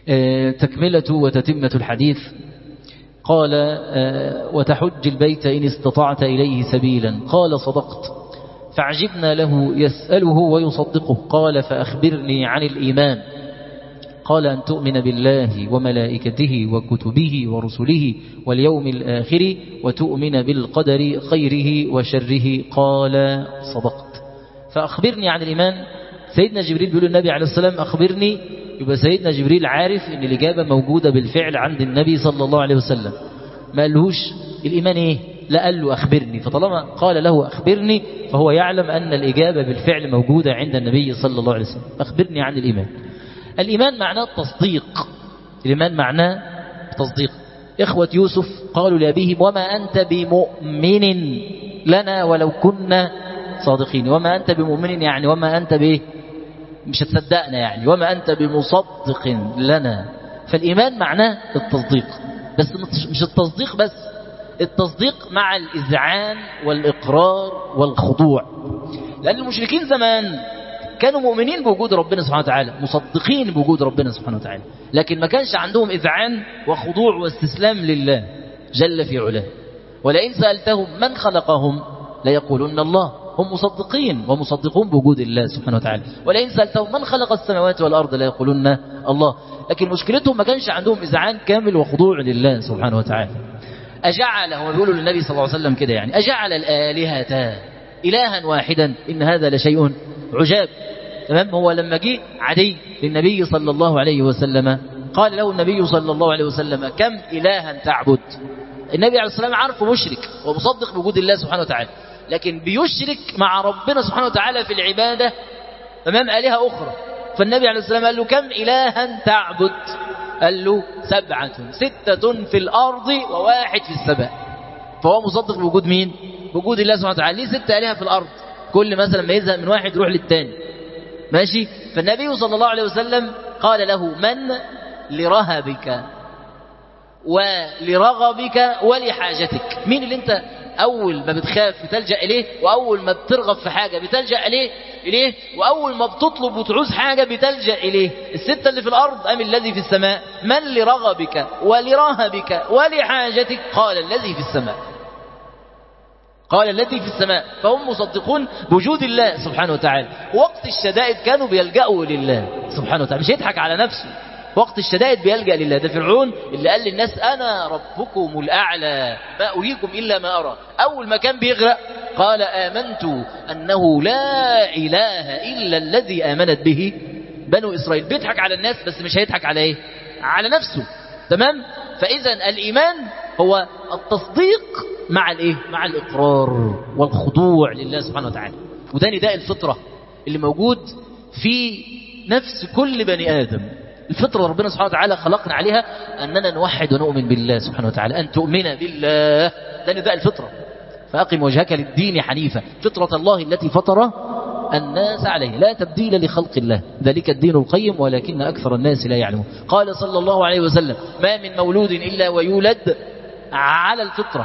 تكملة وتتمة الحديث. قال وتحج البيت إن استطعت إليه سبيلا. قال صدقت. فعجبنا له يسأله ويصدقه. قال فأخبرني عن الإيمان. قال أن تؤمن بالله وملائكته وكتبه ورسله واليوم الآخر وتؤمن بالقدر خيره وشره. قال صدقت. فأخبرني عن الإيمان. سيدنا جبريل بيقول النبي عليه السلام أخبرني، يبقى سيدنا جبريل عارف أن الإجابة موجودة بالفعل عند النبي صلى الله عليه وسلم. ما قالهوش الإيمان إيه؟ لا، قال له أخبرني. فطالما قال له أخبرني فهو يعلم أن الإجابة بالفعل موجودة عند النبي صلى الله عليه وسلم. أخبرني عن الإيمان. الإيمان معناه التصديق. الإيمان معناه التصديق. إخوة يوسف قالوا لأبيهم وما أنت بمؤمن لنا ولو كنا صادقين. وما أنت بمؤمن يعني وما أنت بإيه؟ مش هتصدقنا يعني. وما أنت بمصدق لنا. فالإيمان معناه التصديق، بس مش التصديق بس، التصديق مع الإذعان والإقرار والخضوع. لأن المشركين زمان كانوا مؤمنين بوجود ربنا سبحانه وتعالى، مصدقين بوجود ربنا سبحانه وتعالى، لكن ما كانش عندهم إذعان وخضوع واستسلام لله جل في علاه. ولئن سألتهم من خلقهم ليقولون الله. هم مصدقين ومصدقون بوجود الله سبحانه وتعالى. ولئن سألتهم من خلق السماوات والأرض ليقولون الله. لكن مشكلتهم ما كانش عندهم إذعان كامل وخضوع لله سبحانه وتعالى. أجعل، هم بيقولوا للنبي صلى الله عليه وسلم كده يعني، أجعل الآلهة إلها واحدا إن هذا لشيء عجاب. تمام. هو لما جه عدي للنبي صلى الله عليه وسلم قال له النبي صلى الله عليه وسلم كم إلها تعبد؟ النبي عليه السلام عارفه مشرك ومصدق بوجود الله سبحانه وتعالى، لكن بيشرك مع ربنا سبحانه وتعالى في العبادة أمام آلهة أخرى. فالنبي عليه السلام قال له كم إلها تعبد؟ قال له 7، 6 في الأرض و1 في السماء. فهو مصدق بوجود مين؟ بوجود الله سبحانه وتعالى. ليه 6 آلهة في الأرض؟ كل مثلا ما يزهق من واحد يروح للتاني. ماشي. فالنبي صلى الله عليه وسلم قال له من لرهبك ولرغبك ولحاجتك. مين اللي انت أول ما بتخاف بتلجأ إليه، وأول ما بترغب في حاجة بتلجأ إليه، وأول ما بتطلب وتعوز حاجة بتلجأ إليه؟ 6 اللي في الأرض أم الذي في السماء؟ من لرغبك ولرهبك ولحاجتك؟ قال الذي في السماء. قال الذي في السماء. فهم مصدقون بوجود الله سبحانه وتعالى. وقت الشدائد كانوا بيلجأوا لله سبحانه وتعالى، مش يضحك على نفسه. وقت الشدائد بيلجأ لله. ده فرعون اللي قال للناس أنا ربكم الأعلى ما أريكم إلا ما أرى. أول ما كان بيغرق قال آمنت أنه لا إله إلا الذي آمنت به بنو إسرائيل. بيضحك على الناس بس مش هيضحك على إيه؟ على نفسه. تمام. فإذا الإيمان هو التصديق مع الإيه؟ مع الإقرار والخضوع لله سبحانه وتعالى. وده نداء الفطرة اللي موجود في نفس كل بني آدم. الفطرة ربنا سبحانه وتعالى خلقنا عليها أننا نوحد ونؤمن بالله سبحانه وتعالى. أن تؤمن بالله ده نداء الفطرة. فأقم وجهك للدين حنيفا فطرة الله التي فطر الناس عليه لا تبديل لخلق الله ذلك الدين القيم ولكن أكثر الناس لا يعلمون. قال صلى الله عليه وسلم ما من مولود إلا ويولد على الفطرة.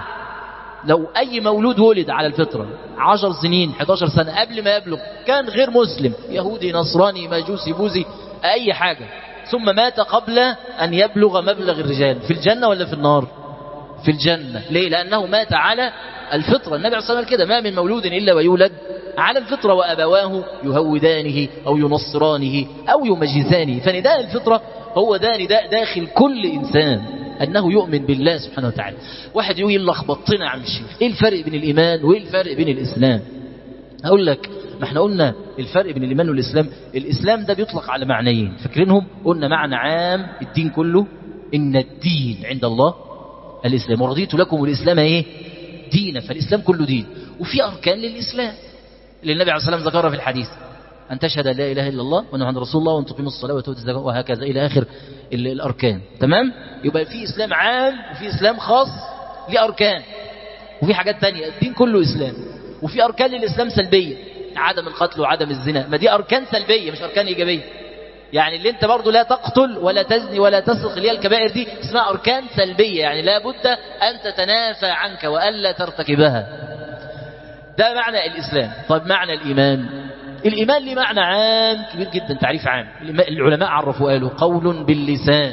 لو أي مولود ولد على الفطرة 10 سنين 11 سنة قبل ما يبلغ كان غير مسلم، يهودي نصراني مجوسي بوذي أي حاجة، ثم مات قبل أن يبلغ مبلغ الرجال، في الجنة ولا في النار؟ في الجنة. ليه؟ لأنه مات على الفطرة. النبي عليه الصلاة والسلام كده ما من مولود إلا ويولد على الفطرة وأبواه يهودانه أو ينصرانه أو يمجسانه. فنداء الفطرة هو ده نداء داخل كل إنسان أنه يؤمن بالله سبحانه وتعالى. واحد يقول لخبطتنا يا عم الشيخ، إيه الفرق بين الإيمان وإيه الفرق بين الإسلام؟ أقول لك ما احنا قلنا الفرق بين الإيمان والإسلام. الإسلام ده بيطلق على معنيين فاكرينهم؟ قلنا معنى عام الدين كله، إن الدين عند الله الإسلام ورضيت لكم الإسلام إيه؟ دينا. فالإسلام كله دين، وفي أركان للإسلام اللي النبي عليه الصلاة والسلام ذكرها في الحديث أن تشهد لا إله إلا الله وأن محمد رسول الله وأن تقيم الصلاة وتؤتي الزكاة وهكذا إلى آخر الأركان. تمام؟ يبقى في إسلام عام وفي إسلام خاص لأركان، وفي حاجات تانية. الدين كله إسلام. وفي أركان للإسلام سلبية، عدم القتل وعدم الزنا، ما دي أركان سلبية مش أركان إيجابية. يعني اللي انت برضو لا تقتل ولا تزني ولا تسرق اللي هي الكبائر دي اسمها أركان سلبية، يعني لا بد أن تتنافى عنك وألا ترتكبها. ده معنى الإسلام. طيب معنى الإيمان؟ الإيمان ليه معنى عام كبير جدا، تعريف عام. العلماء عرفوا قالوا قول باللسان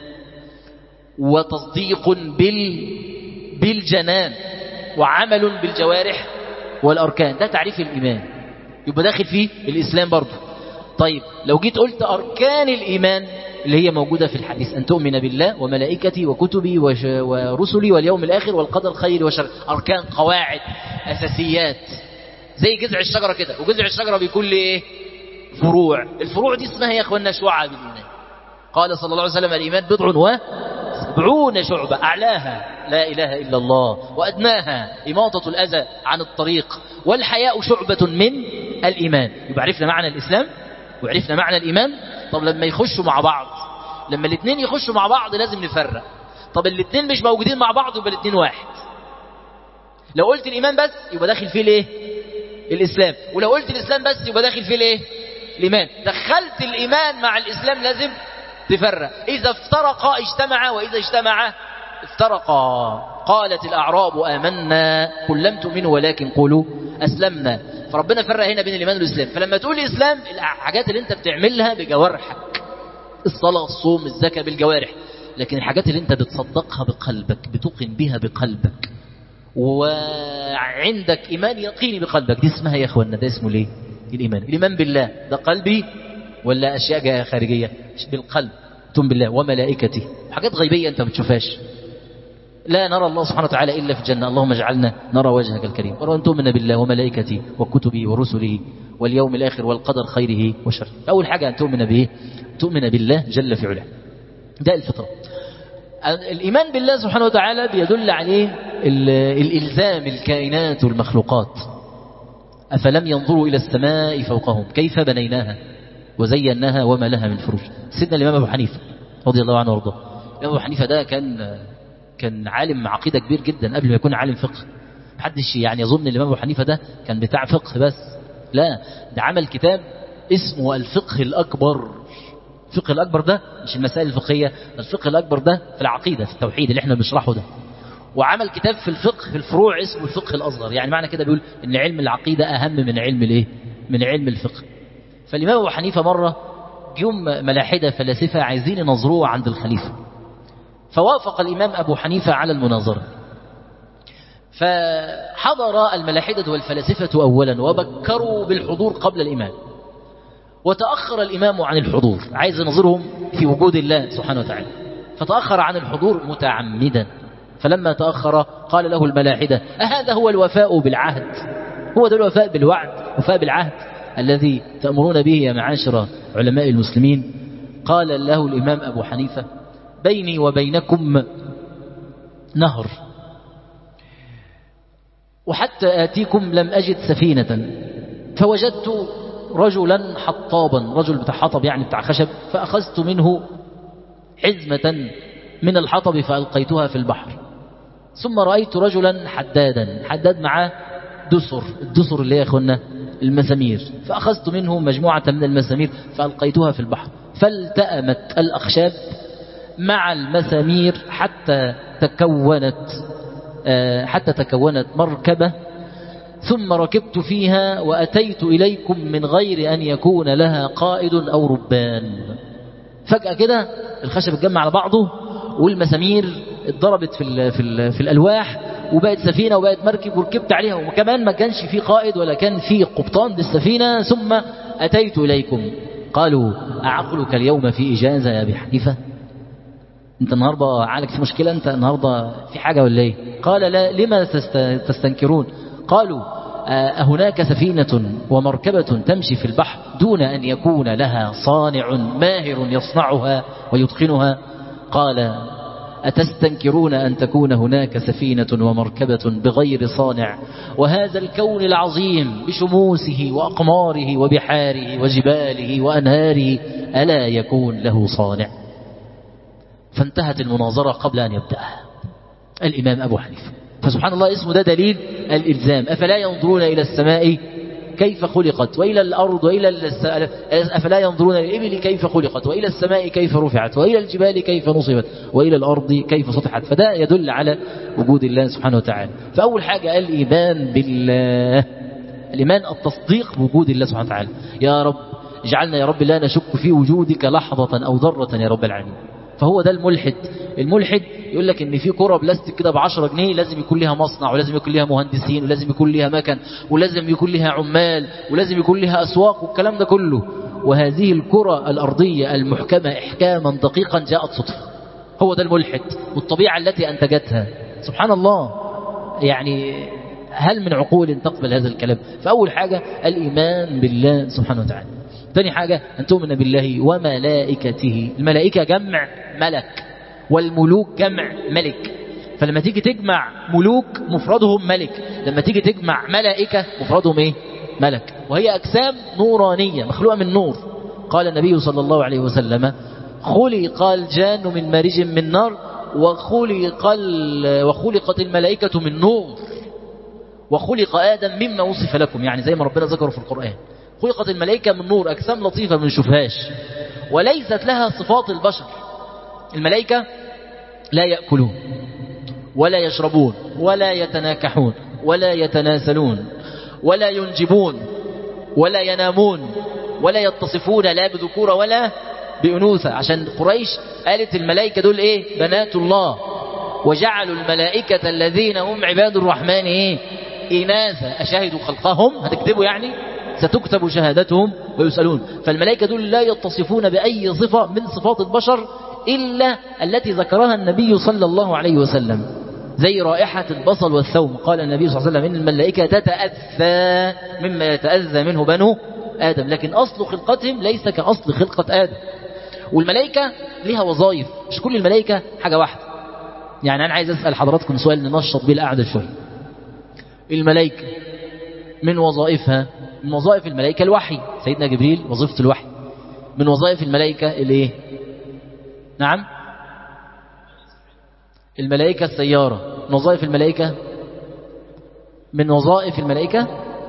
وتصديق بالجنان وعمل بالجوارح والأركان. ده تعريف الإيمان، يبقى داخل فيه الإسلام برضه. طيب لو جيت قلت أركان الإيمان اللي هي موجودة في الحديث، أن تؤمن بالله وملائكتي وكتبي ورسلي واليوم الآخر والقدر خير وشر، أركان، قواعد، أساسيات، زي جذع الشجرة كده. وجذع الشجرة بيكون له إيه؟ فروع. الفروع دي اسمها يا أخوانا شعب الإيمان. قال صلى الله عليه وسلم الإيمان بضع و70 شعبة، أعلاها لا إله إلا الله وأدناها إماطة الأذى عن الطريق والحياء شعبة من الإيمان. يبقى عرفنا معنى الإسلام وعرفنا معنى الإيمان. طب لما يخشوا مع بعض، لما الاثنين يخشوا مع بعض لازم نفرق. طب الاثنين مش موجودين مع بعض يبقى الاثنين واحد. لو قلت الإيمان بس يبقى داخل فيه الايه؟ الإسلام. ولو قلت الإسلام بس يبقى داخل فيه الايه؟ الإيمان. دخلت الإيمان مع الإسلام لازم تفرق. إذا افترقا اجتمعا وإذا اجتمعا افترقا. قالت الأعراب آمنا قل لم تؤمنوا ولكن قولوا أسلمنا. فربنا فرق هنا بين الإيمان والإسلام. فلما تقول الإسلام الحاجات اللي انت بتعملها بجوارحك، الصلاة، الصوم، الزكاة، بالجوارح. لكن الحاجات اللي انت بتصدقها بقلبك، بتوقن بها بقلبك، وعندك إيمان يقيني بقلبك، دي اسمها يا أخوانا، ده اسمه ليه؟ الإيمان. الإيمان بالله ده قلبي ولا أشياء خارجية؟ بالقلب. تؤمن بالله وملائكته، حاجات غيبية أنت ما بتشوفهاش. لا نرى الله سبحانه وتعالى إلا في الجنة، اللهم اجعلنا نرى وجهك الكريم. وأن تؤمن بالله وملائكته وكتبه ورسله واليوم الآخر والقدر خيره وشره. أول حاجة أن تؤمن به، تؤمن بالله جل في علاه، ده الفطرة. الإيمان بالله سبحانه وتعالى بيدل عليه الإلزام الكائنات والمخلوقات. أفلم ينظروا إلى السماء فوقهم كيف بنيناها وزيناها وما لها من فروج. سيدنا الإمام أبو حنيفة رضي الله عنه وارضاه. الإمام أبو حنيفة ده كان عالم عقيدة كبير جدا قبل ما يكون عالم فقه. محدش يعني يظن الإمام أبو حنيفة ده كان بتاع فقه بس، لا، ده عمل كتاب اسمه الفقه الأكبر. الفقه الأكبر ده مش المسائل الفقهية، الفقه الأكبر ده في العقيدة، في التوحيد اللي احنا بنشرحه ده. وعمل كتاب في الفقه في الفروع اسمه الفقه الأصغر. يعني معنى كده بيقول ان علم العقيدة أهم من علم الايه؟ من علم الفقه. فالإمام أبو حنيفة مرة جم ملاحدة فلاسفة عايزين ينظروه عند الخليفة، فوافق الإمام أبو حنيفة على المناظرة. فحضر الملاحدة والفلاسفة أولا وبكروا بالحضور قبل الإمام، وتأخر الإمام عن الحضور، عايز ينظرهم في وجود الله سبحانه وتعالى، فتأخر عن الحضور متعمدا. فلما تأخر قال له الملاحدة أهذا هو الوفاء بالعهد؟ هو ده الوفاء بالوعد، وفاء بالعهد الذي تأمرون به يا معاشر علماء المسلمين؟ قال له الإمام أبو حنيفة بيني وبينكم نهر، وحتى آتيكم لم أجد سفينة، فوجدت رجلا حطابا، رجل بتاع حطب يعني بتاع خشب، فأخذت منه حزمة من الحطب فألقيتها في البحر. ثم رأيت رجلا حدادا، حداد معاه دسر، الدسر اللي هي أخونا المسامير، فأخذت منه مجموعة من المسامير فألقيتها في البحر، فالتأمت الأخشاب مع المسامير حتى تكونت مركبة، ثم ركبت فيها وأتيت إليكم من غير أن يكون لها قائد أو ربان. فجأة كده الخشب اتجمع على بعضه والمسامير اتضربت في الألواح وبقت سفينة وبقت مركب وركبت عليها، وكمان ما كانش في قائد ولا كان في قبطان للسفينة. ثم أتيت إليكم. قالوا أعقلك اليوم في إجازة يا أبي حنيفة؟ أنت النهاردة عقلك في مشكلة؟ أنت النهاردة في حاجة ولا إيه؟ قال لا، لما تستنكرون؟ قالوا هناك سفينة ومركبة تمشي في البحر دون أن يكون لها صانع ماهر يصنعها ويتقنها؟ قال أتستنكرون أن تكون هناك سفينة ومركبة بغير صانع، وهذا الكون العظيم بشموسه وأقماره وبحاره وجباله وأنهاره ألا يكون له صانع؟ فانتهت المناظرة قبل أن يبدأها الإمام أبو حنيفة. فسبحان الله اسمه ده دليل الإلزام. أفلا ينظرون إلى السماء كيف خلقت وإلى الأرض أفلا ينظرون إلى الإبل كيف خلقت وإلى السماء كيف رفعت وإلى الجبال كيف نصبت وإلى الأرض كيف سطحت. فده يدل على وجود الله سبحانه وتعالى. فأول حاجة الإيمان بالله. الإيمان التصديق بوجود الله سبحانه وتعالى. يا رب اجعلنا يا رب لا نشك في وجودك لحظة أو ذرة يا رب العالمين. فهو ده الملحد. الملحد يقول لك ان في كرة بلاستيك كده ب10 جنيه لازم يكون لها مصنع، ولازم يكون لها مهندسين، ولازم يكون لها مكن، ولازم يكون لها عمال، ولازم يكون لها أسواق والكلام ده كله. وهذه الكرة الأرضية المحكمة إحكاما دقيقا جاءت صدفة. هو ده الملحد والطبيعة التي أنتجتها. سبحان الله، يعني هل من عقول تقبل هذا الكلام؟ فأول حاجة الإيمان بالله سبحانه وتعالى. ثاني حاجة أن تؤمن بالله وملائكته. الملائكة جمع ملك، والملوك جمع ملك. فلما تيجي تجمع ملوك مفردهم ملك، لما تيجي تجمع ملائكة مفردهم ايه؟ ملك. وهي أجسام نورانية مخلوقة من نور. قال النبي صلى الله عليه وسلم خلق الجان من مارج من نار، وخلقت الملائكة من نور، وخلق آدم مما وصف لكم، يعني زي ما ربنا ذكره في القرآن. خلقت الملائكة من نور، أجسام لطيفة ما نشوفهاش، وليست لها صفات البشر. الملائكة لا يأكلون ولا يشربون ولا يتناكحون ولا يتناسلون ولا ينجبون ولا ينامون ولا يتصفون لا بذكورة ولا بأنوثة. عشان قريش قالت الملائكة دول ايه؟ بنات الله. وجعلوا الملائكة الذين هم عباد الرحمن ايه؟ إناثا أشهدوا خلقهم؟ هتكتبوا يعني؟ ستكتب شهادتهم ويسألون. فالملائكة دول لا يتصفون بأي صفة من صفات البشر إلا التي ذكرها النبي صلى الله عليه وسلم، زي رائحة البصل والثوم. قال النبي صلى الله عليه وسلم إن الملائكة تتأذى مما يتأذى منه بنو آدم، لكن أصل خلقتهم ليس كأصل خلقة آدم. والملائكة لها وظائف، مش كل الملائكة حاجة واحدة. يعني أنا عايز أسأل حضراتكم سؤال ننشط به القعدة شوية. الملائكة من وظائفها، من وظائف الملائكة الوحي، سيدنا جبريل وظيفة الوحي. من وظائف الملائكة الايه؟ نعم، الملائكة السيارة. من وظائف الملائكة، من وظائف الملائكة،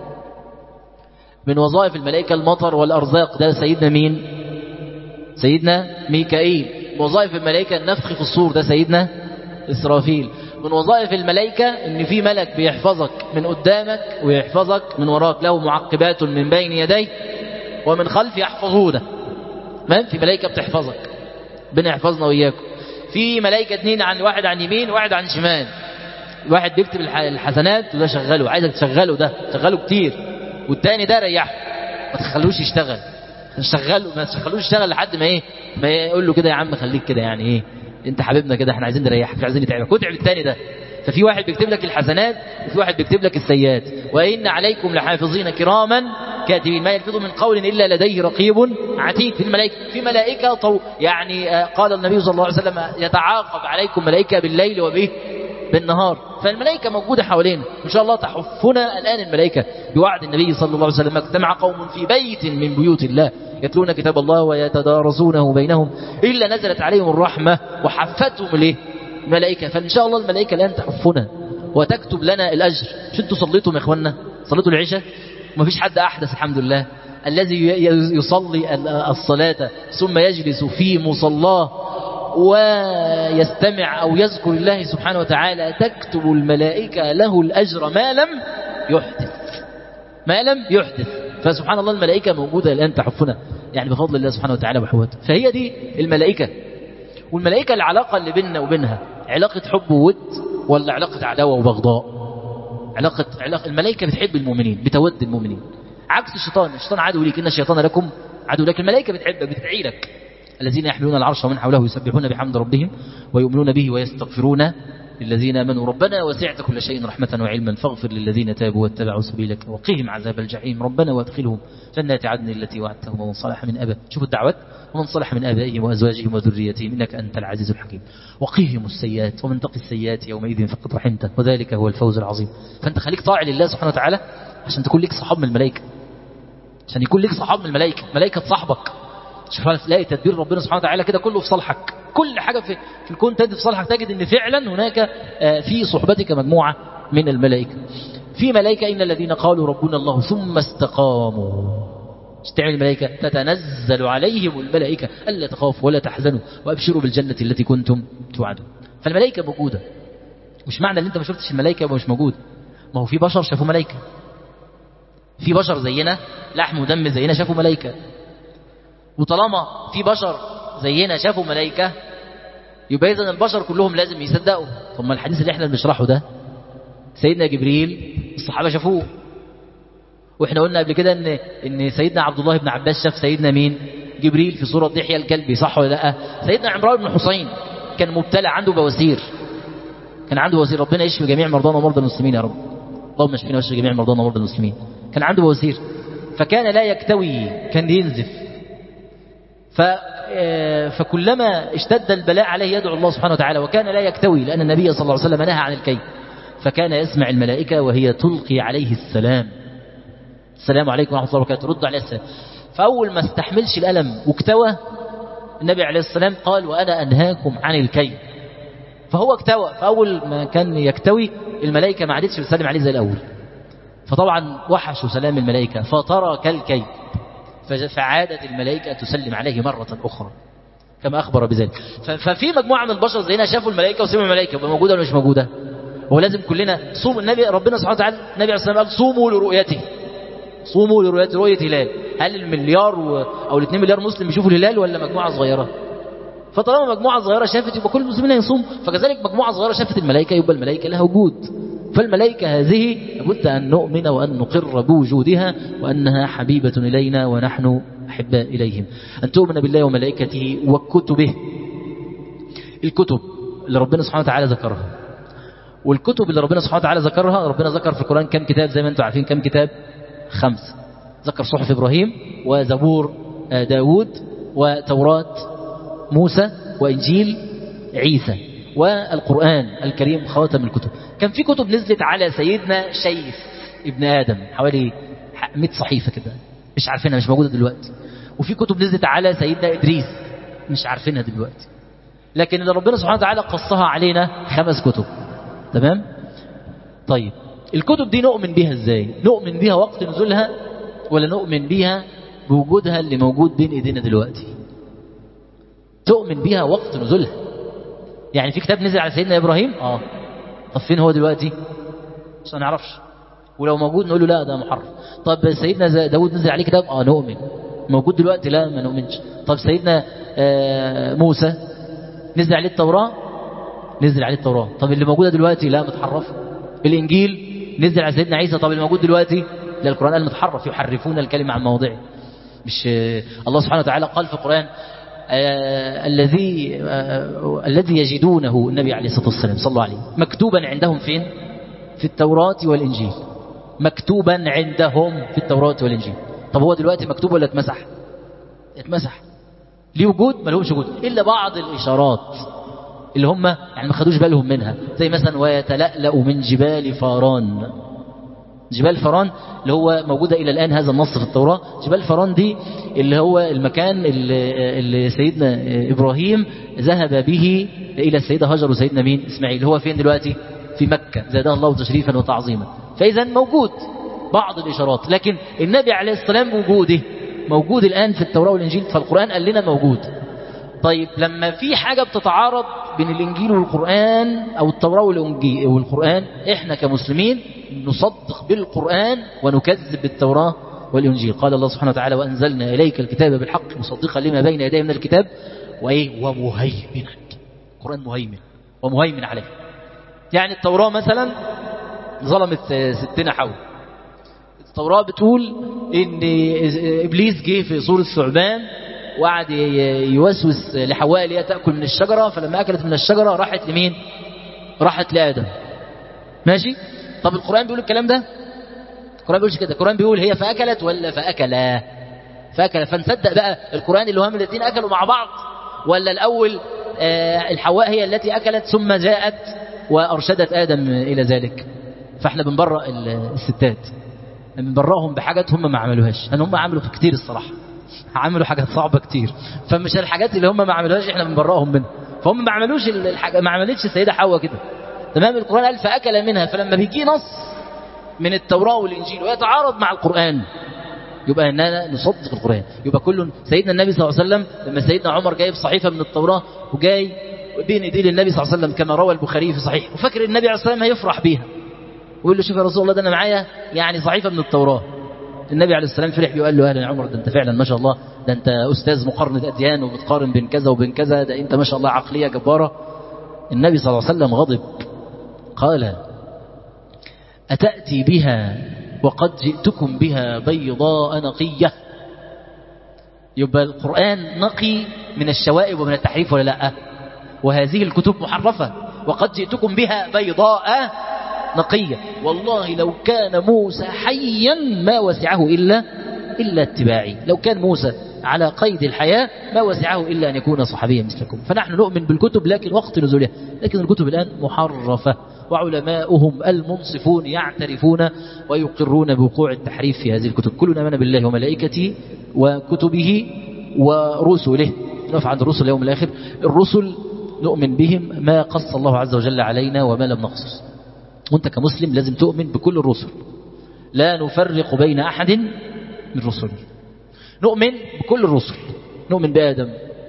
من وظائف الملائكة المطر والأرزاق. ده سيدنا مين؟ سيدنا ميكائيل. من وظائف الملائكة النفخ في الصور. ده سيدنا إسرافيل. من وظائف الملائكة ان في ملك بيحفظك من قدامك ويحفظك من وراك، له معقبات من بين يديه ومن خلف يحفظونه. في ملائكة بتحفظك، ربنا يحفظنا وإياكم. في ملائكة اتنين، عن واحد عن يمين وواحد عن شمال. واحد بيكتب الحسنات وده شغله، عايزك تشغله، ده شغله كتير، والتاني ده ريحه ما تخلوش يشتغل. شغله، ما تخلوش يشتغل لحد ما ايه، ما يقول له كده يا عم خليك كده، يعني ايه انت حبيبنا كده، احنا عايزين نريحك مش عايزين نتعبك، وتعب التاني ده. ففي واحد بيكتب لك الحسنات وفي واحد بيكتب لك السيئات. وإن عليكم لحافظين كراما كاتبين ما يلفظ من قول إلا لديه رقيب عتيد. في الملائكة، في ملائكة يعني قال النبي صلى الله عليه وسلم يتعاقب عليكم ملائكة بالليل وبه بالنهار. فالملائكة موجودة حوالينا إن شاء الله. تحفنا الآن الملائكة بوعد النبي صلى الله عليه وسلم اجتمع قوم في بيت من بيوت الله يتلون كتاب الله ويتدارسونه بينهم إلا نزلت عليهم الرحمة وحفتهم الايه؟ الملائكة. فإن شاء الله الملائكة الآن تحفنا وتكتب لنا الأجر. مش انتوا صليتم يا إخوانا؟ صليتوا العشاء؟ ما فيش حد أحدث الحمد لله. الذي يصلي الصلاة ثم يجلس في مصلاه ويستمع أو يذكر الله سبحانه وتعالى تكتب الملائكة له الأجر ما لم يحدث، ما لم يحدث. فسبحان الله الملائكة موجودة الآن تحفنا يعني بفضل الله سبحانه وتعالى وحوته. فهي دي الملائكة. والملائكة العلاقة اللي بيننا وبينها علاقة حب وود ولا علاقة عداوة وبغضاء؟ علاقة الملائكة بتحب المؤمنين، بتود المؤمنين، عكس الشيطان. الشيطان عدو ليك، إن الشيطان لكم عدو، لكن الملائكة بتحبك، بتدعي لك. الذين يحملون العرش ومن حوله يسبحون بحمد ربهم ويؤمنون به ويستغفرون للذين آمنوا ربنا وسعت كل شيء رحمة وعلما فاغفر للذين تابوا واتبعوا سبيلك وقهم عذاب الجحيم ربنا وادخلهم جنات عدن التي وعدتهم ومن صلح من آبائهم. شوفوا الدعوات، ومن صلح من آبائهم وأزواجهم وذريتهم إنك أنت العزيز الحكيم وقهم السيئات ومن تقي السيئات يومئذ فقد رحمته وذلك هو الفوز العظيم. فأنت خليك طاع لله سبحانه وتعالى عشان تكون لك صحاب من الملائكة، عشان يكون لك صحاب من الملائكة. ملائكة صاحبك. شوف تلاقي تدبير ربنا سبحانه وتعالى كده كله في صالحك. كل حاجة في الكون تجد في صالحك، تجد ان فعلا هناك في صحبتك مجموعة من الملائكة. في ملائكة إن الذين قالوا ربنا الله ثم استقاموا. تعمل الملائكة تتنزل عليهم الملائكة ألا تخافوا ولا تحزنوا وأبشروا بالجنة التي كنتم توعدون. فالملائكة موجودة. مش معنى ان انت ما شفتش الملائكة يبقى مش موجود. ما هو في بشر شافوا ملائكة، في بشر زينا لحم ودم زينا شافوا ملائكة، وطالما في بشر زينا شافوا ملائكة يبقى إذن البشر كلهم لازم يصدقوا. ثم الحديث اللي احنا بنشرحه ده سيدنا جبريل الصحابة شافوه، واحنا قلنا قبل كده ان سيدنا عبد الله بن عباس شاف سيدنا مين؟ جبريل في صورة دحية الكلبي، صح ولا لا؟ سيدنا عمران بن حسين كان مبتلى عنده بواسير، كان عنده بواسير، ربنا يشفي جميع مرضانا ومرضى المسلمين يا رب، اللهم اشفينا واشفي جميع مرضانا ومرضى المسلمين. كان عنده بواسير فكان لا يكتوي، كان ينزف، فكلما اشتد البلاء عليه يدعو الله سبحانه وتعالى، وكان لا يكتوي لأن النبي صلى الله عليه وسلم نهى عن الكي، فكان يسمع الملائكة وهي تلقي عليه السلام، السلام عليكم ورحمة الله وبركاته، رد عليه السلام. فأول ما استحملش الألم واكتوى النبي عليه السلام قال وأنا أنهاكم عن الكي، فهو اكتوى، فأول ما كان يكتوي الملائكة ما عادتش بتسلم عليه زي الأول، فطبعا وحشوا سلام الملائكة فترك الكي، فعادت الملائكة تسلم عليه مرة أخرى كما أخبر بذلك. ففي مجموعة من البشر زينا شافوا الملائكة وسمعوا الملائكة، يبقى موجودة ولا مش موجودة؟ ولازم كلنا صوم النبي، ربنا سبحانه وتعالى النبي عليه الصلاة والسلام قال صوموا لرؤيته، صوموا لرؤيته، رؤية هلال. هل المليار أو ال2 مليار مسلم يشوفوا الهلال ولا مجموعة صغيرة؟ فطالما مجموعة صغيرة شافت يبقى كل المسلمين هيصوم، فكذلك مجموعة صغيرة شافت الملائكة يبقى الملائكة لها وجود. فالملائكة هذه لابد أن نؤمن وأن نقر بوجودها وأنها حبيبة إلينا ونحن أحباء إليهم. أن تؤمن بالله وملائكته وكتبه، الكتب اللي ربنا سبحانه وتعالى ذكرها، والكتب اللي ربنا سبحانه وتعالى ذكرها، ربنا ذكر في القرآن كم كتاب زي ما أنتم عارفين؟ كم كتاب؟ 5. ذكر صحف إبراهيم وزبور داود وتوراة موسى وإنجيل عيسى والقرآن الكريم خاتم الكتب. كان في كتب نزلت على سيدنا شيث ابن آدم حوالي 100 صحيفة كده مش عارفينها، مش موجودة دلوقتي. وفي كتب نزلت على سيدنا إدريس مش عارفينها دلوقتي، لكن اللي ربنا سبحانه وتعالى قصها علينا 5 كتب. تمام؟ طيب الكتب دي نؤمن بها ازاي؟ نؤمن بها وقت نزولها ولا نؤمن بها بوجودها اللي موجود بين ايدينا دلوقتي؟ تؤمن بها وقت نزولها. يعني في كتاب نزل على سيدنا إبراهيم طب فين هو دلوقتي؟ مش هنعرفش، ولو موجود نقول له لا ده محرف. طب سيدنا داود نزل عليه كتاب نؤمن، موجود دلوقتي؟ لا ما نؤمنش. طب سيدنا موسى نزل عليه التوراة؟ نزل عليه التوراة. طب اللي موجودة دلوقتي؟ لا متحرف. الإنجيل نزل على سيدنا عيسى؟ طب اللي موجود دلوقتي؟ لا القرآن قال متحرف، يحرفون الكلمة عن مواضعه. مش الله سبحانه وتعالى قال في القرآن الذي يجدونه النبي عليه الصلاة والسلام صلى الله عليه مكتوبا عندهم فين؟ في التوراة والإنجيل، مكتوبا عندهم في التوراة والإنجيل. طب هو دلوقتي مكتوب ولا اتمسح؟ اتمسح. ليه وجود؟ ما لهمش وجود إلا بعض الإشارات اللي هم يعني ما خدوش بالهم منها، زي مثلا ويتلألأ من جبال فاران. جبال فاران اللي هو موجودة إلى الآن هذا النص في التوراة. جبال فاران دي اللي هو المكان اللي سيدنا إبراهيم ذهب به إلى السيدة هاجر وسيدنا مين؟ إسماعيل. هو فين دلوقتي؟ في مكة، زادها الله تشريفا وتعظيما. فإذا موجود بعض الإشارات، لكن النبي عليه السلام وجوده موجود الآن في التوراة والإنجيل، فالقرآن قال لنا موجود. طيب لما في حاجة بتتعارض بين الإنجيل والقرآن أو التوراة والقرآن، إحنا كمسلمين نصدق بالقرآن ونكذب بالتوراة والإنجيل. قال الله سبحانه وتعالى وأنزلنا إليك الكتاب بالحق مصدقا لما بين يديه من الكتاب ومهيمنا. القرآن مهيمن ومهيمن عليه. يعني التوراة مثلا ظلمت ستنا حواء. التوراة بتقول إن إبليس جه في صورة ثعبان وقعد يوسوس لحواء اللي هي تأكل من الشجرة، فلما أكلت من الشجرة راحت لمين؟ راحت لآدم. ماشي؟ طب القرآن بيقول الكلام ده؟ القرآن بيقولش كده. القرآن بيقول هي فأكلت ولا فأكلا؟ فأكل. فنصدق بقى القرآن اللي هم الاثنين أكلوا مع بعض، ولا الأول الحواء هي التي أكلت ثم جاءت وأرشدت آدم إلى ذلك؟ فاحنا بنبرأ الستات، بنبرأهم بحاجات هم ما عملوهاش، لأن هم عملوا كتير الصراحة، عملوا حاجات صعبة كتير، فمش الحاجات اللي هم ما عملوهاش احنا بنبرأهم منها. فهم ما عملوش الحاجة، ما عملتش السيدة حواء كده. تمام؟ القرآن قال فأكل منها. فلما بيجي نص من التوراة والإنجيل ويتعارض مع القرآن يبقى أننا نصدق القرآن. يبقى كل سيدنا النبي صلى الله عليه وسلم لما سيدنا عمر جايب صحيفة من التوراة وجاي بين ايديه النبي صلى الله عليه وسلم كما روى البخاري في صحيح، وفكر النبي عليه الصلاة والسلام هيفرح بيها ويقول له شوف يا رسول الله ده أنا معايا يعني صحيفة من التوراة. النبي عليه السلام فرح بيقول له: أهلا يا عمر، ده أنت فعلا ما شاء الله، ده أنت أستاذ مقارنة أديان وبتقارن بين كذا وبين كذا، ده أنت ما شاء الله عقلية جبارة. النبي صلى الله عليه وسلم غضب، قال: أتأتي بها وقد جئتكم بها بيضاء نقية؟ يبقى القرآن نقي من الشوائب ومن التحريف ولا لا؟ وهذه الكتب محرفة، وقد جئتكم بها بيضاء نقية. والله لو كان موسى حيا ما وسعه إلا اتباعي. لو كان موسى على قيد الحياة ما وسعه إلا أن يكون صحابيا مثلكم. فنحن نؤمن بالكتب لكن وقت نزولها، لكن الكتب الآن محرفة، وعلماؤهم المنصفون يعترفون ويقرون بوقوع التحريف في هذه الكتب. كلنا آمن بالله وملائكته وكتبه ورسله. نقف عند الرسل يوم الآخر. الرسل نؤمن بهم ما قص الله عز وجل علينا وما لم نقصص. وانت كمسلم لازم تؤمن بكل الرسل، لا نفرق بين أحد من رسله. نؤمن بكل الرسل، نؤمن بآدم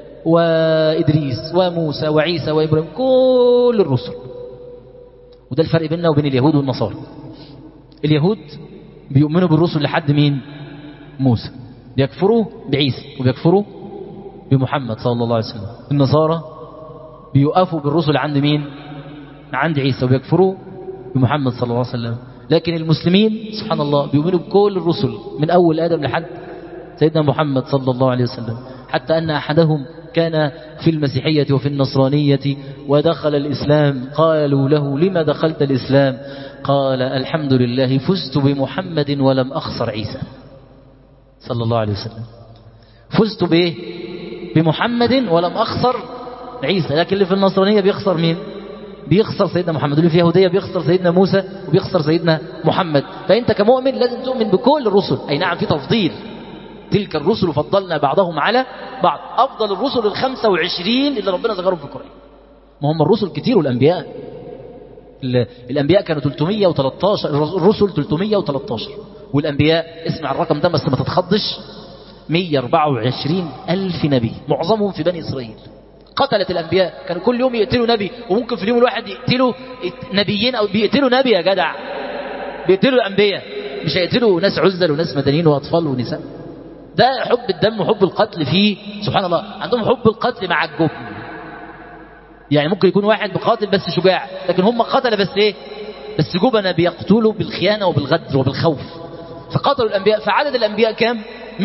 وإدريس وموسى وعيسى وإبراهيم، كل الرسل. وده الفرق بيننا وبين اليهود والنصارى. اليهود بيؤمنوا بالرسل لحد مين؟ موسى، بيكفروا بعيسى وبيكفروا بمحمد صلى الله عليه وسلم. النصارى بيقفوا بالرسل عند مين؟ عند عيسى، وبيكفروا بمحمد صلى الله عليه وسلم. لكن المسلمين سبحان الله بيؤمنوا بكل الرسل من أول آدم لحد سيدنا محمد صلى الله عليه وسلم. حتى أن أحدهم كان في المسيحية وفي النصرانية ودخل الإسلام، قالوا له: لما دخلت الإسلام؟ قال: الحمد لله فزت بمحمد ولم أخسر عيسى صلى الله عليه وسلم. فزت بإيه؟ بمحمد ولم أخسر عيسى. لكن اللي في النصرانية بيخسر مين؟ بيخسر سيدنا محمد. واللي في اليهودية بيخسر سيدنا موسى وبيخسر سيدنا محمد. فأنت كمؤمن لازم تؤمن بكل الرسل. أي نعم في تفضيل، تلك الرسل فضلنا بعضهم على بعض. أفضل الرسل 25 اللي ربنا ذكرهم في القرآن. ما هم الرسل كتير، والأنبياء الأنبياء كانوا 313، الرسل 313، والأنبياء اسمع الرقم ده بس ما تتخضش، 124 ألف نبي، معظمهم في بني إسرائيل. قتلت الأنبياء، كانوا كل يوم يقتلوا نبي، وممكن في اليوم الواحد يقتلوا نبيين، أو بيقتلوا نبي يا جدع، بيقتلوا الأنبياء، مش هيقتلوا ناس عزل وناس مدنيين وأطفال ونساء. ده حب الدم وحب القتل فيه سبحان الله. عندهم حب القتل مع الجبن، يعني ممكن يكون واحد بقاتل بس شجاع، لكن هم قتل بس ايه؟ بس جبنة، بيقتلوا بالخيانة وبالغدر وبالخوف. فقتلوا الأنبياء. فعدد الأنبياء كام؟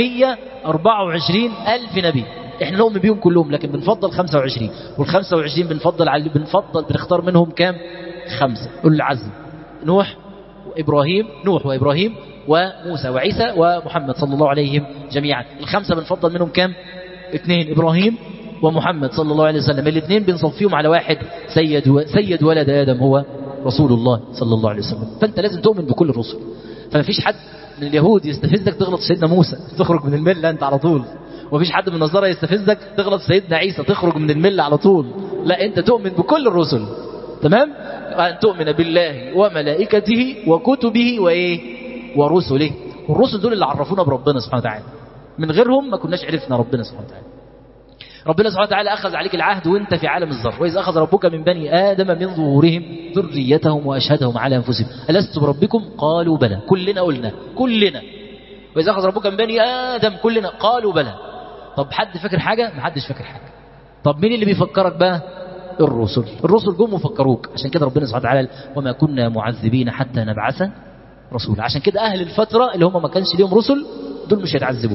124 ألف نبي. احنا نؤمن بيهم كلهم، لكن بنفضل 25، وال25 بنختار منهم كام؟ 5 أولي العزم: نوح وإبراهيم وموسى وعيسى ومحمد صلى الله عليهم جميعا. ال5 بنفضل منهم كام؟ 2: إبراهيم ومحمد صلى الله عليه وسلم. الاثنين بنصفيهم على واحد، سيد ولد آدم هو رسول الله صلى الله عليه وسلم. فأنت لازم تؤمن بكل الرسل. فما فيش حد من اليهود يستفزك تغلط سيدنا موسى تخرج من الملة أنت على طول، ومفيش حد من النصارى يستفزك تغلط سيدنا عيسى تخرج من الملة على طول. لا، أنت تؤمن بكل الرسل. تمام؟ أن تؤمن بالله وملائكته وكتبه ورسله. والرسل دول اللي عرفونا بربنا سبحانه وتعالى، من غيرهم ما كناش عرفنا ربنا سبحانه وتعالى. ربنا سبحانه وتعالى أخذ عليك العهد وانت في عالم الذر: وإذ أخذ ربك من بني آدم من ظهورهم ذريتهم وأشهدهم على أنفسهم ألست بربكم قالوا بلى. كلنا قلنا، كلنا. وإذ أخذ ربك من بني آدم، كلنا قالوا بلى. طب حد فاكر حاجة؟ ما حدش فاكر حاجة. طب مين اللي بيفكرك بقى؟ الرسل جم وفكروك. عشان كده ربنا سبحانه وتعالى: وما كنا معذبين حتى نبعث رسولا. عشان كده أهل الفترة اللي هم ما كانش ليهم رسل دول مش هيتعذبوا،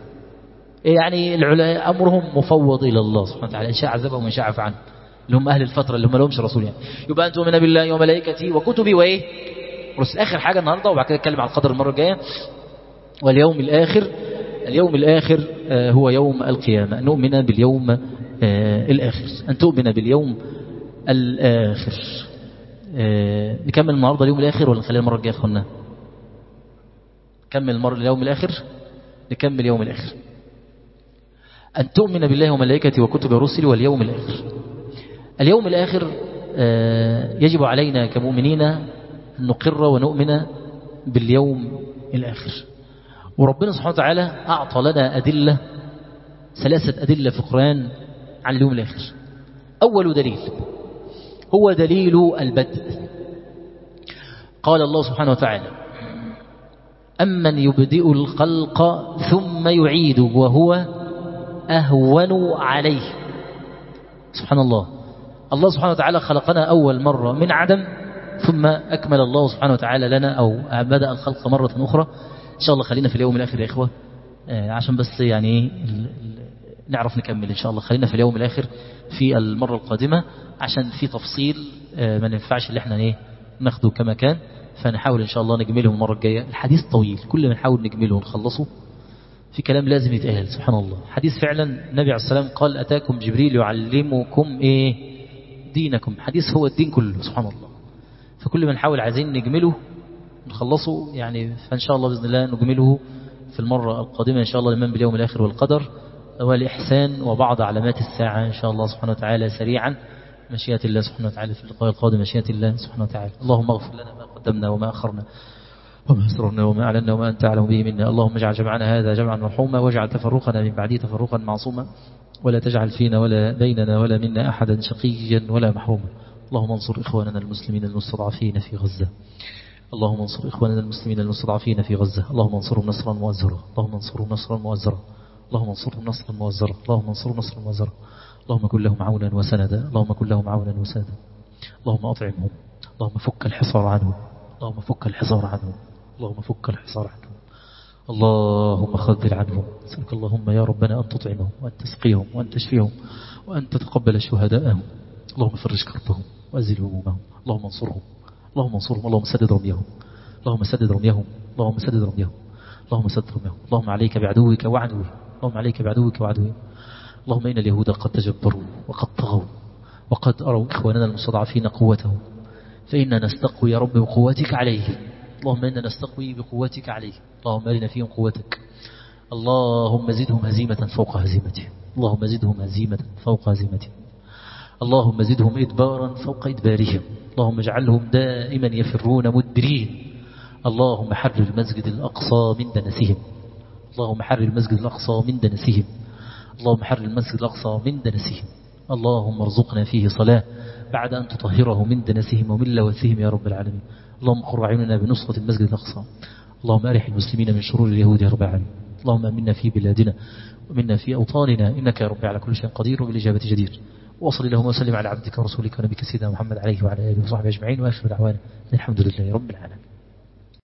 يعني أمرهم مفوض إلى الله سبحانه وتعالى، إن شاء عذبهم وإن شاء عفى عنهم، اللي هم أهل الفترة اللي هم لهمش رسول. يعني يبقى أن تؤمن بالله وملائكته وكتبه رسل. آخر حاجة النهاردة، وبعد كده نتكلم على القدر المرة الجاية. واليوم الآخر. اليوم الآخر هو يوم القيامة. نؤمن باليوم الآخر. أن تؤمن باليوم الآخر. نكمل النهاردة اليوم الآخر ولا نخليها المرة الجاية؟ أخونا نكمل اليوم الآخر. نكمل يوم الآخر. أن تؤمن بالله وملائكته وكتب رسله واليوم الآخر. اليوم الآخر يجب علينا كمؤمنين أن نقر ونؤمن باليوم الآخر. وربنا سبحانه وتعالى أعطى لنا أدلة، 3 أدلة في القرآن عن اليوم الآخر. أول دليل هو دليل البدء. قال الله سبحانه وتعالى: أمن يبدئ الخلق ثم يعيده وهو أهون عليه. سبحان الله. الله سبحانه وتعالى خلقنا أول مرة من عدم، ثم أكمل الله سبحانه وتعالى لنا أو بدأ الخلق مرة أخرى. إن شاء الله خلينا في اليوم الآخر يا إخوة، عشان بس يعني نعرف نكمل إن شاء الله. خلينا في اليوم الآخر في المرة القادمة، عشان في تفصيل ما ننفعش اللي احنا ناخده كما كان، فنحاول إن شاء الله نجمله المرة الجاية. الحديث طويل، كل ما نحاول نجمله ونخلصه في كلام لازم يتقال. سبحان الله. حديث فعلا النبي عليه السلام قال أتاكم جبريل يعلمكم دينكم. حديث هو الدين كله. سبحان الله. فكل ما نحاول عايزين نجمله نخلصه يعني، فإن شاء الله بإذن الله نجمله في المرة القادمة إن شاء الله. الإيمان باليوم الآخر والقدر والإحسان وبعض علامات الساعة إن شاء الله سبحانه وتعالى سريعا، مشيئة الله سبحانه وتعالى في اللقاء القادم، مشيئة الله سبحانه وتعالى. اللهم اغفر لنا ما قدمنا وما أخرنا وما أسررنا وما أعلنا وما أنت أعلم به منا. اللهم اجعل جمعنا هذا جمعا مرحوما، واجعل تفرقنا من بعده تفرقا معصوما، ولا تجعل فينا ولا بيننا ولا منا أحدا شقيا ولا محروما. اللهم انصر إخواننا المسلمين المستضعفين في غزة. اللهم انصر إخواننا المسلمين المستضعفين في غزة. اللهم انصرهم نصرا مؤزرا. اللهم انصرهم نصرا مؤزرا. اللهم انصرهم نصرا مؤزرا. اللهم انصرهم نصرا مؤزرا. اللهم كن لهم عونا وسندا. اللهم كن لهم عونا وسندا. اللهم أطعمهم. اللهم فك الحصار عنهم. اللهم فك الحصار عنهم. اللهم فك الحصار عنهم. اللهم خذل عنهم. أسألك اللهم يا ربنا أن تطعمهم وأن تسقيهم وأن تشفيهم وأن تتقبل شهداءهم. اللهم فرج كربهم وأزل همومهم. اللهم انصرهم. اللهم انصرهم. اللهم سدد رميهم. اللهم سدد رميهم. اللهم سدد رميهم. اللهم سدد رميهم. اللهم عليك بعدوك وعدوه. اللهم عليك بعدوك وعدوه. اللهم إن اليهود قد تجبروا وقد طغوا وقد أروا إخواننا المستضعفين قوتهم، فإنا نستقوي يا رب بقوتك عليه. اللهم إنا نستقوي بقوتك عليه. اللهم أرنا فيهم قوتك. اللهم زدهم هزيمة فوق هزيمتهم. اللهم زدهم هزيمة فوق هزيمتهم. اللهم زدهم إدبارا فوق إدبارهم. اللهم اجعلهم دائما يفرون مدبرين. اللهم حرر المسجد الأقصى من دنسهم. اللهم حرر المسجد الأقصى من دنسهم. اللهم حرر المسجد الأقصى من دنسهم. اللهم ارزقنا فيه صلاة بعد أن تطهره من دنسهم ومن لوثهم يا رب العالمين. اللهم قر عيوننا بنصرة المسجد الأقصى. اللهم أرح المسلمين من شرور اليهود يا رب العالمين. اللهم أمنا في بلادنا ومنا في أوطاننا، إنك يا رب على كل شيء قدير وبالإجابة جدير. وصل اللهم وسلم على عبدك ورسولك ونبيك سيدنا محمد عليه وعلى آله وصحبه أجمعين، وآخر دعوانا الحمد لله رب العالمين.